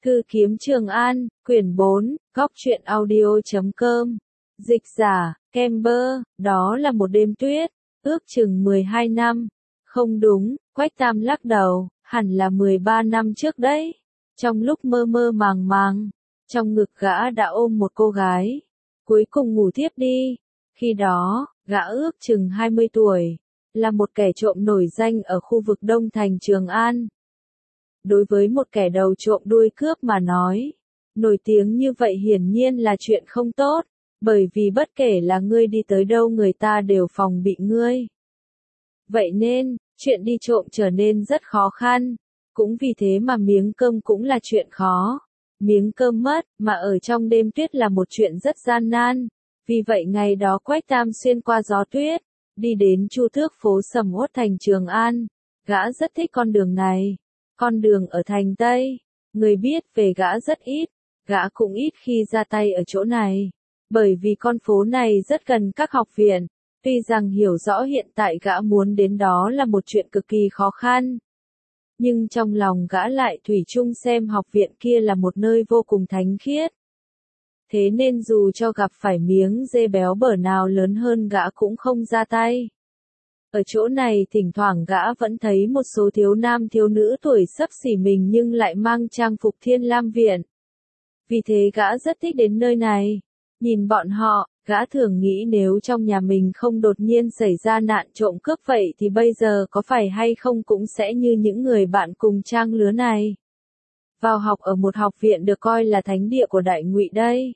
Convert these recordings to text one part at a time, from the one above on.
Thư kiếm Trường An, quyển 4, góc truyện audio.com. Dịch giả, Kember, đó là một đêm tuyết, ước chừng 12 năm. Không đúng, Quách Tam lắc đầu, hẳn là 13 năm trước đấy. Trong lúc mơ mơ màng màng, trong ngực gã đã ôm một cô gái. Cuối cùng ngủ thiếp đi. Khi đó, gã ước chừng 20 tuổi, là một kẻ trộm nổi danh ở khu vực Đông Thành Trường An. Đối với một kẻ đầu trộm đuôi cướp mà nói, nổi tiếng như vậy hiển nhiên là chuyện không tốt, bởi vì bất kể là ngươi đi tới đâu người ta đều phòng bị ngươi. Vậy nên, chuyện đi trộm trở nên rất khó khăn, cũng vì thế mà miếng cơm cũng là chuyện khó. Miếng cơm mất, mà ở trong đêm tuyết là một chuyện rất gian nan. Vì vậy ngày đó Quách Tam xuyên qua gió tuyết, đi đến Chu Tước phố sầm uất thành Trường An. Gã rất thích con đường này. Con đường ở thành Tây, người biết về gã rất ít, gã cũng ít khi ra tay ở chỗ này, bởi vì con phố này rất gần các học viện, tuy rằng hiểu rõ hiện tại gã muốn đến đó là một chuyện cực kỳ khó khăn. Nhưng trong lòng gã lại thủy chung xem học viện kia là một nơi vô cùng thánh khiết. Thế nên dù cho gặp phải miếng dê béo bở nào lớn hơn gã cũng không ra tay. Ở chỗ này thỉnh thoảng gã vẫn thấy một số thiếu nam thiếu nữ tuổi xấp xỉ mình nhưng lại mang trang phục Thiên Lam Viện. Vì thế gã rất thích đến nơi này. Nhìn bọn họ, gã thường nghĩ nếu trong nhà mình không đột nhiên xảy ra nạn trộm cướp vậy thì bây giờ có phải hay không cũng sẽ như những người bạn cùng trang lứa này. Vào học ở một học viện được coi là thánh địa của Đại Ngụy đây.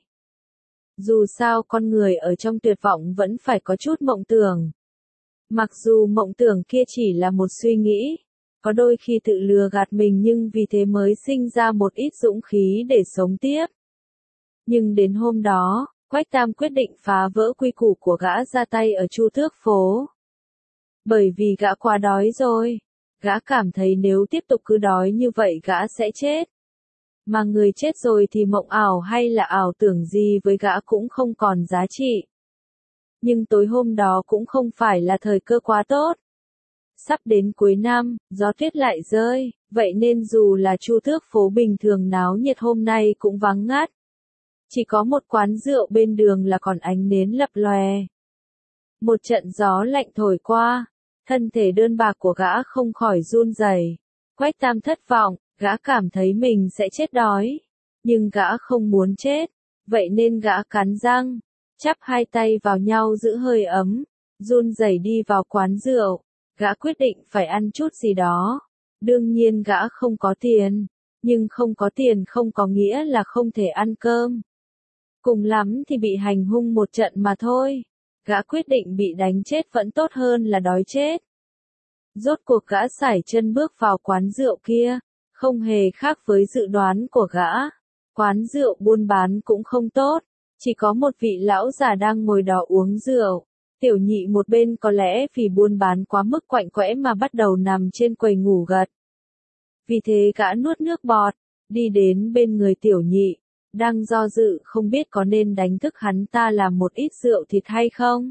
Dù sao con người ở trong tuyệt vọng vẫn phải có chút mộng tưởng. Mặc dù mộng tưởng kia chỉ là một suy nghĩ, có đôi khi tự lừa gạt mình nhưng vì thế mới sinh ra một ít dũng khí để sống tiếp. Nhưng đến hôm đó, Quách Tam quyết định phá vỡ quy củ của gã ra tay ở Chu Tước phố. Bởi vì gã quá đói rồi, gã cảm thấy nếu tiếp tục cứ đói như vậy gã sẽ chết. Mà người chết rồi thì mộng ảo hay là ảo tưởng gì với gã cũng không còn giá trị. Nhưng tối hôm đó cũng không phải là thời cơ quá tốt. Sắp đến cuối năm, gió tuyết lại rơi, vậy nên dù là Chu Tước phố bình thường náo nhiệt hôm nay cũng vắng ngắt. Chỉ có một quán rượu bên đường là còn ánh nến lập lòe. Một trận gió lạnh thổi qua, thân thể đơn bạc của gã không khỏi run rẩy. Quách Tam thất vọng, gã cảm thấy mình sẽ chết đói. Nhưng gã không muốn chết, vậy nên gã cắn răng, chắp hai tay vào nhau giữ hơi ấm, run rẩy đi vào quán rượu. Gã quyết định phải ăn chút gì đó. Đương nhiên gã không có tiền, nhưng không có tiền không có nghĩa là không thể ăn cơm. Cùng lắm thì bị hành hung một trận mà thôi. Gã quyết định bị đánh chết vẫn tốt hơn là đói chết. Rốt cuộc gã sải chân bước vào quán rượu kia, không hề khác với dự đoán của gã. Quán rượu buôn bán cũng không tốt. Chỉ có một vị lão già đang ngồi đó uống rượu. Tiểu nhị một bên có lẽ vì buôn bán quá mức quạnh quẽ mà bắt đầu nằm trên quầy ngủ gật. Vì thế gã nuốt nước bọt, đi đến bên người tiểu nhị, đang do dự không biết có nên đánh thức hắn ta làm một ít rượu thịt hay không.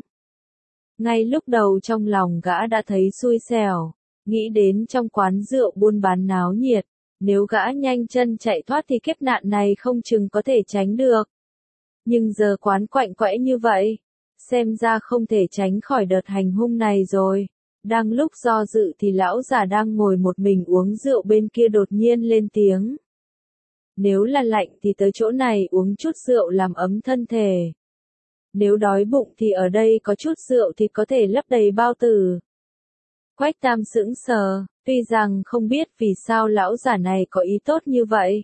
Ngay lúc đầu trong lòng gã đã thấy xui xẻo, nghĩ đến trong quán rượu buôn bán náo nhiệt, nếu gã nhanh chân chạy thoát thì kiếp nạn này không chừng có thể tránh được. Nhưng giờ quán quạnh quẽ như vậy, xem ra không thể tránh khỏi đợt hành hung này rồi. Đang lúc do dự thì lão già đang ngồi một mình uống rượu bên kia đột nhiên lên tiếng. Nếu là lạnh thì tới chỗ này uống chút rượu làm ấm thân thể. Nếu đói bụng thì ở đây có chút rượu thì có thể lấp đầy bao tử. Quách Tam sững sờ, tuy rằng không biết vì sao lão già này có ý tốt như vậy.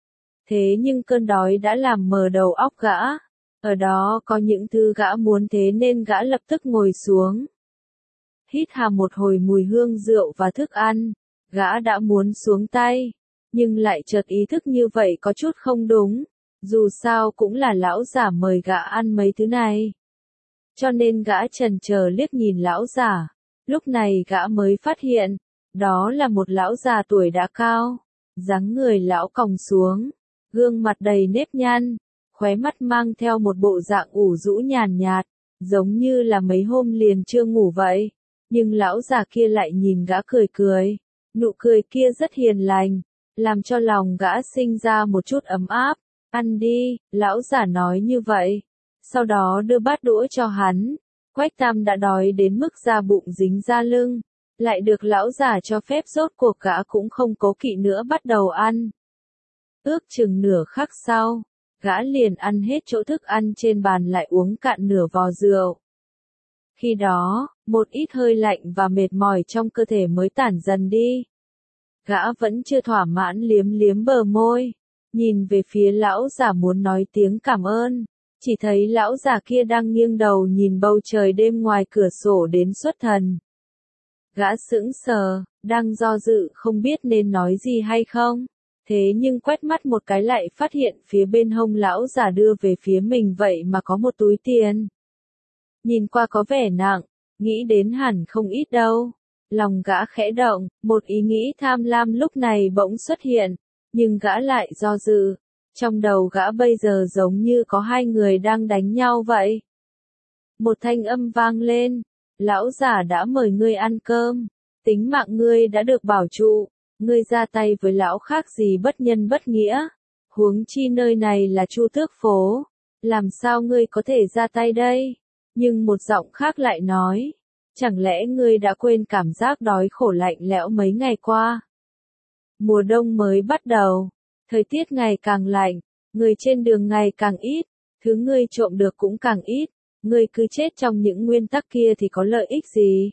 Thế nhưng cơn đói đã làm mờ đầu óc gã. Ở đó có những thứ gã muốn thế nên gã lập tức ngồi xuống. Hít hà một hồi mùi hương rượu và thức ăn, gã đã muốn xuống tay, nhưng lại chợt ý thức như vậy có chút không đúng, dù sao cũng là lão già mời gã ăn mấy thứ này. Cho nên gã chần chờ liếc nhìn lão già, lúc này gã mới phát hiện, đó là một lão già tuổi đã cao, dáng người lão còng xuống, gương mặt đầy nếp nhăn, khóe mắt mang theo một bộ dạng ủ rũ nhàn nhạt, giống như là mấy hôm liền chưa ngủ vậy. Nhưng lão già kia lại nhìn gã cười cười, nụ cười kia rất hiền lành, làm cho lòng gã sinh ra một chút ấm áp. Ăn đi, lão giả nói như vậy. Sau đó đưa bát đũa cho hắn. Quách Tam đã đói đến mức da bụng dính ra lưng. Lại được lão giả cho phép, rốt cuộc gã cũng không cố kỵ nữa bắt đầu ăn. Ước chừng nửa khắc sau, gã liền ăn hết chỗ thức ăn trên bàn, lại uống cạn nửa vò rượu. Khi đó, một ít hơi lạnh và mệt mỏi trong cơ thể mới tản dần đi. Gã vẫn chưa thỏa mãn, liếm liếm bờ môi, nhìn về phía lão giả muốn nói tiếng cảm ơn, chỉ thấy lão giả kia đang nghiêng đầu nhìn bầu trời đêm ngoài cửa sổ đến xuất thần. Gã sững sờ, đang do dự không biết nên nói gì hay không. Thế nhưng quét mắt một cái lại phát hiện phía bên hông lão giả đưa về phía mình vậy mà có một túi tiền. Nhìn qua có vẻ nặng, nghĩ đến hẳn không ít đâu. Lòng gã khẽ động, một ý nghĩ tham lam lúc này bỗng xuất hiện, nhưng gã lại do dự. Trong đầu gã bây giờ giống như có hai người đang đánh nhau vậy. Một thanh âm vang lên, lão giả đã mời ngươi ăn cơm, tính mạng ngươi đã được bảo trụ, ngươi ra tay với lão khác gì bất nhân bất nghĩa, huống chi nơi này là Chu Tước phố, làm sao ngươi có thể ra tay đây? Nhưng một giọng khác lại nói, chẳng lẽ ngươi đã quên cảm giác đói khổ lạnh lẽo mấy ngày qua? Mùa đông mới bắt đầu, thời tiết ngày càng lạnh, người trên đường ngày càng ít, thứ ngươi trộm được cũng càng ít, ngươi cứ chết trong những nguyên tắc kia thì có lợi ích gì?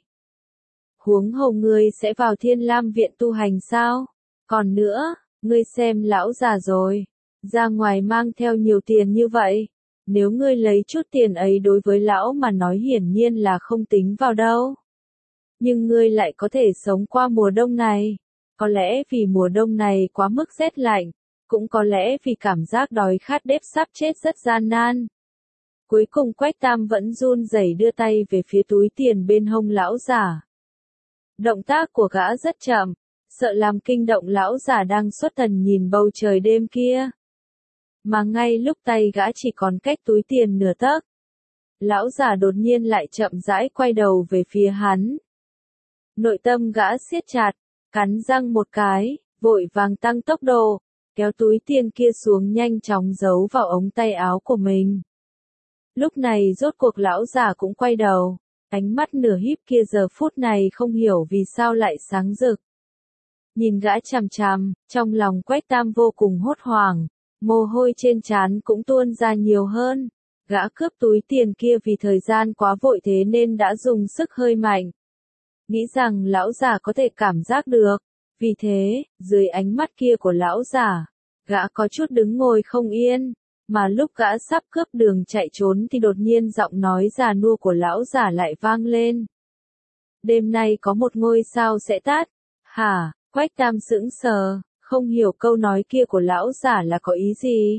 Huống hồ ngươi sẽ vào Thiên Lam viện tu hành sao? Còn nữa, ngươi xem lão già rồi, ra ngoài mang theo nhiều tiền như vậy, nếu ngươi lấy chút tiền ấy đối với lão mà nói hiển nhiên là không tính vào đâu. Nhưng ngươi lại có thể sống qua mùa đông này, có lẽ vì mùa đông này quá mức rét lạnh, cũng có lẽ vì cảm giác đói khát đếp sắp chết rất gian nan. Cuối cùng Quách Tam vẫn run rẩy đưa tay về phía túi tiền bên hông lão giả. Động tác của gã rất chậm, sợ làm kinh động lão giả đang xuất thần nhìn bầu trời đêm kia. Mà ngay lúc tay gã chỉ còn cách túi tiền nửa tấc, lão giả đột nhiên lại chậm rãi quay đầu về phía hắn. Nội tâm gã siết chặt, cắn răng một cái, vội vàng tăng tốc độ, kéo túi tiền kia xuống nhanh chóng giấu vào ống tay áo của mình. Lúc này rốt cuộc lão già cũng quay đầu, ánh mắt nửa híp kia giờ phút này không hiểu vì sao lại sáng rực. Nhìn gã chằm chằm, trong lòng Quách Tam vô cùng hốt hoảng, mồ hôi trên trán cũng tuôn ra nhiều hơn. Gã cướp túi tiền kia vì thời gian quá vội thế nên đã dùng sức hơi mạnh. Nghĩ rằng lão già có thể cảm giác được, vì thế, dưới ánh mắt kia của lão già, gã có chút đứng ngồi không yên. Mà lúc gã sắp cướp đường chạy trốn thì đột nhiên giọng nói già nua của lão giả lại vang lên. Đêm nay có một ngôi sao sẽ tắt. Hả? Quách Tam sững sờ, không hiểu câu nói kia của lão giả là có ý gì.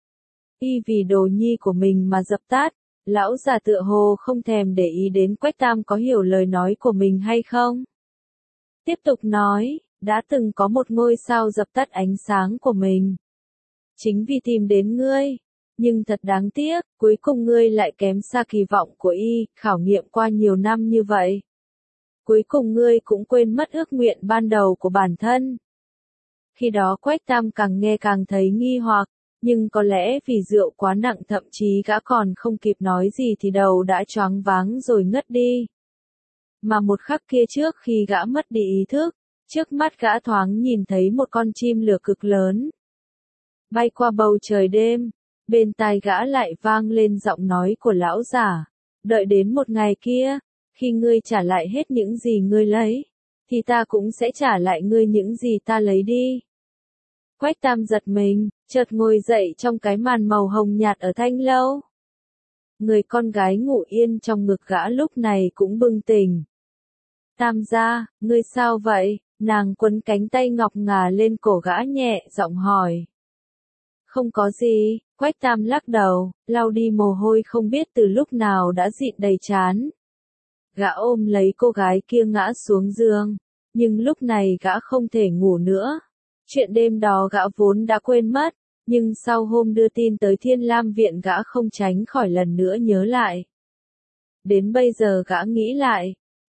Y vì đồ nhi của mình mà dập tắt, lão giả tựa hồ không thèm để ý đến Quách Tam có hiểu lời nói của mình hay không. Tiếp tục nói, đã từng có một ngôi sao dập tắt ánh sáng của mình. Chính vì tìm đến ngươi, nhưng thật đáng tiếc, cuối cùng ngươi lại kém xa kỳ vọng của y, khảo nghiệm qua nhiều năm như vậy. Cuối cùng ngươi cũng quên mất ước nguyện ban đầu của bản thân. Khi đó Quách Tam càng nghe càng thấy nghi hoặc, nhưng có lẽ vì rượu quá nặng thậm chí gã còn không kịp nói gì thì đầu đã choáng váng rồi ngất đi. Mà một khắc kia trước khi gã mất đi ý thức, trước mắt gã thoáng nhìn thấy một con chim lửa cực lớn. Bay qua bầu trời đêm, bên tai gã lại vang lên giọng nói của lão giả. Đợi đến một ngày kia, khi ngươi trả lại hết những gì ngươi lấy, thì ta cũng sẽ trả lại ngươi những gì ta lấy đi. Quách Tam giật mình, chợt ngồi dậy trong cái màn màu hồng nhạt ở thanh lâu. Người con gái ngủ yên trong ngực gã lúc này cũng bừng tỉnh. Tam gia, ngươi sao vậy? Nàng quấn cánh tay ngọc ngà lên cổ gã nhẹ giọng hỏi. Không có gì, Quách Tam lắc đầu, lau đi mồ hôi không biết từ lúc nào đã dịn đầy trán. Gã ôm lấy cô gái kia ngã xuống giường, nhưng lúc này gã không thể ngủ nữa. Chuyện đêm đó gã vốn đã quên mất, nhưng sau hôm đưa tin tới Thiên Lam viện gã không tránh khỏi lần nữa nhớ lại. Đến bây giờ gã nghĩ lại,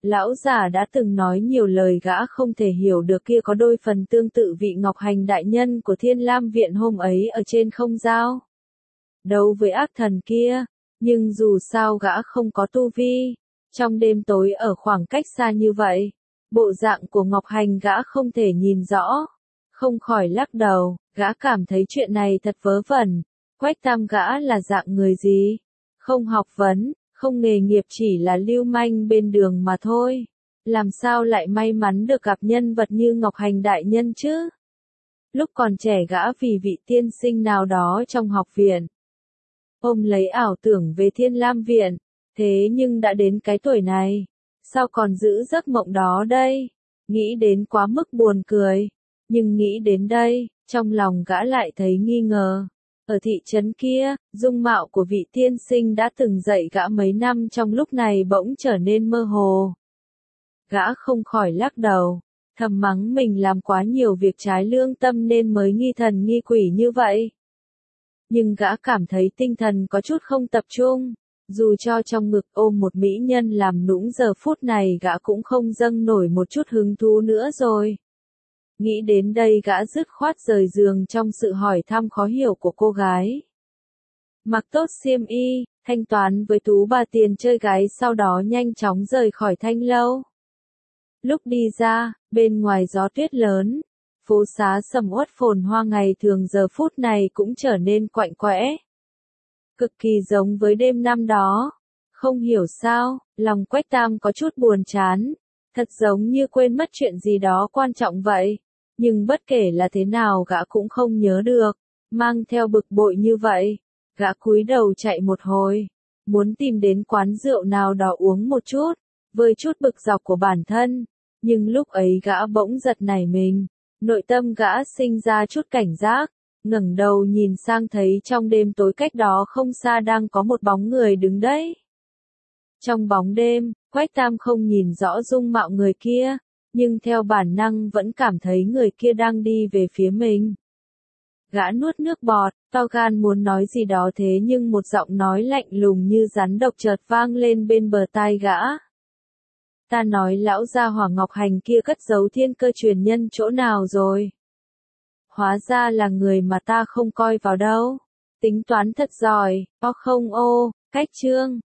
Lão già đã từng nói nhiều lời gã không thể hiểu được kia có đôi phần tương tự vị Ngọc Hành đại nhân của Thiên Lam Viện hôm ấy ở trên không giao. Đấu với ác thần kia, nhưng dù sao gã không có tu vi, trong đêm tối ở khoảng cách xa như vậy, bộ dạng của Ngọc Hành gã không thể nhìn rõ, không khỏi lắc đầu, gã cảm thấy chuyện này thật vớ vẩn, Quách Tam gã là dạng người gì? Không học vấn, không nghề nghiệp, chỉ là lưu manh bên đường mà thôi. Làm sao lại may mắn được gặp nhân vật như Ngọc Hành đại nhân chứ? Lúc còn trẻ gã vì vị tiên sinh nào đó trong học viện, ôm lấy ảo tưởng về Thiên Lam Viện, thế nhưng đã đến cái tuổi này, sao còn giữ giấc mộng đó đây? Nghĩ đến quá mức buồn cười, nhưng nghĩ đến đây, trong lòng gã lại thấy nghi ngờ. Ở thị trấn kia, dung mạo của vị tiên sinh đã từng dạy gã mấy năm trong lúc này bỗng trở nên mơ hồ. Gã không khỏi lắc đầu, thầm mắng mình làm quá nhiều việc trái lương tâm nên mới nghi thần nghi quỷ như vậy. Nhưng gã cảm thấy tinh thần có chút không tập trung, dù cho trong ngực ôm một mỹ nhân làm nũng giờ phút này gã cũng không dâng nổi một chút hứng thú nữa rồi. Nghĩ đến đây gã dứt khoát rời giường trong sự hỏi thăm khó hiểu của cô gái. Mặc tốt xiêm y, thanh toán với tú bà tiền chơi gái sau đó nhanh chóng rời khỏi thanh lâu. Lúc đi ra, bên ngoài gió tuyết lớn, phố xá sầm uất phồn hoa ngày thường giờ phút này cũng trở nên quạnh quẽ. Cực kỳ giống với đêm năm đó. Không hiểu sao, lòng Quách Tam có chút buồn chán, thật giống như quên mất chuyện gì đó quan trọng vậy. Nhưng bất kể là thế nào gã cũng không nhớ được, mang theo bực bội như vậy, gã cúi đầu chạy một hồi, muốn tìm đến quán rượu nào đó uống một chút, vơi chút bực dọc của bản thân, nhưng lúc ấy gã bỗng giật nảy mình, nội tâm gã sinh ra chút cảnh giác, ngẩng đầu nhìn sang thấy trong đêm tối cách đó không xa đang có một bóng người đứng đấy. Trong bóng đêm, Quách Tam không nhìn rõ dung mạo người kia, nhưng theo bản năng vẫn cảm thấy người kia đang đi về phía mình. Gã nuốt nước bọt, to gan muốn nói gì đó thế nhưng một giọng nói lạnh lùng như rắn độc chợt vang lên bên bờ tai gã. Ta nói lão gia hỏa Ngọc Hành kia cất giấu thiên cơ truyền nhân chỗ nào rồi? Hóa ra là người mà ta không coi vào đâu. Tính toán thật giỏi, cách chương.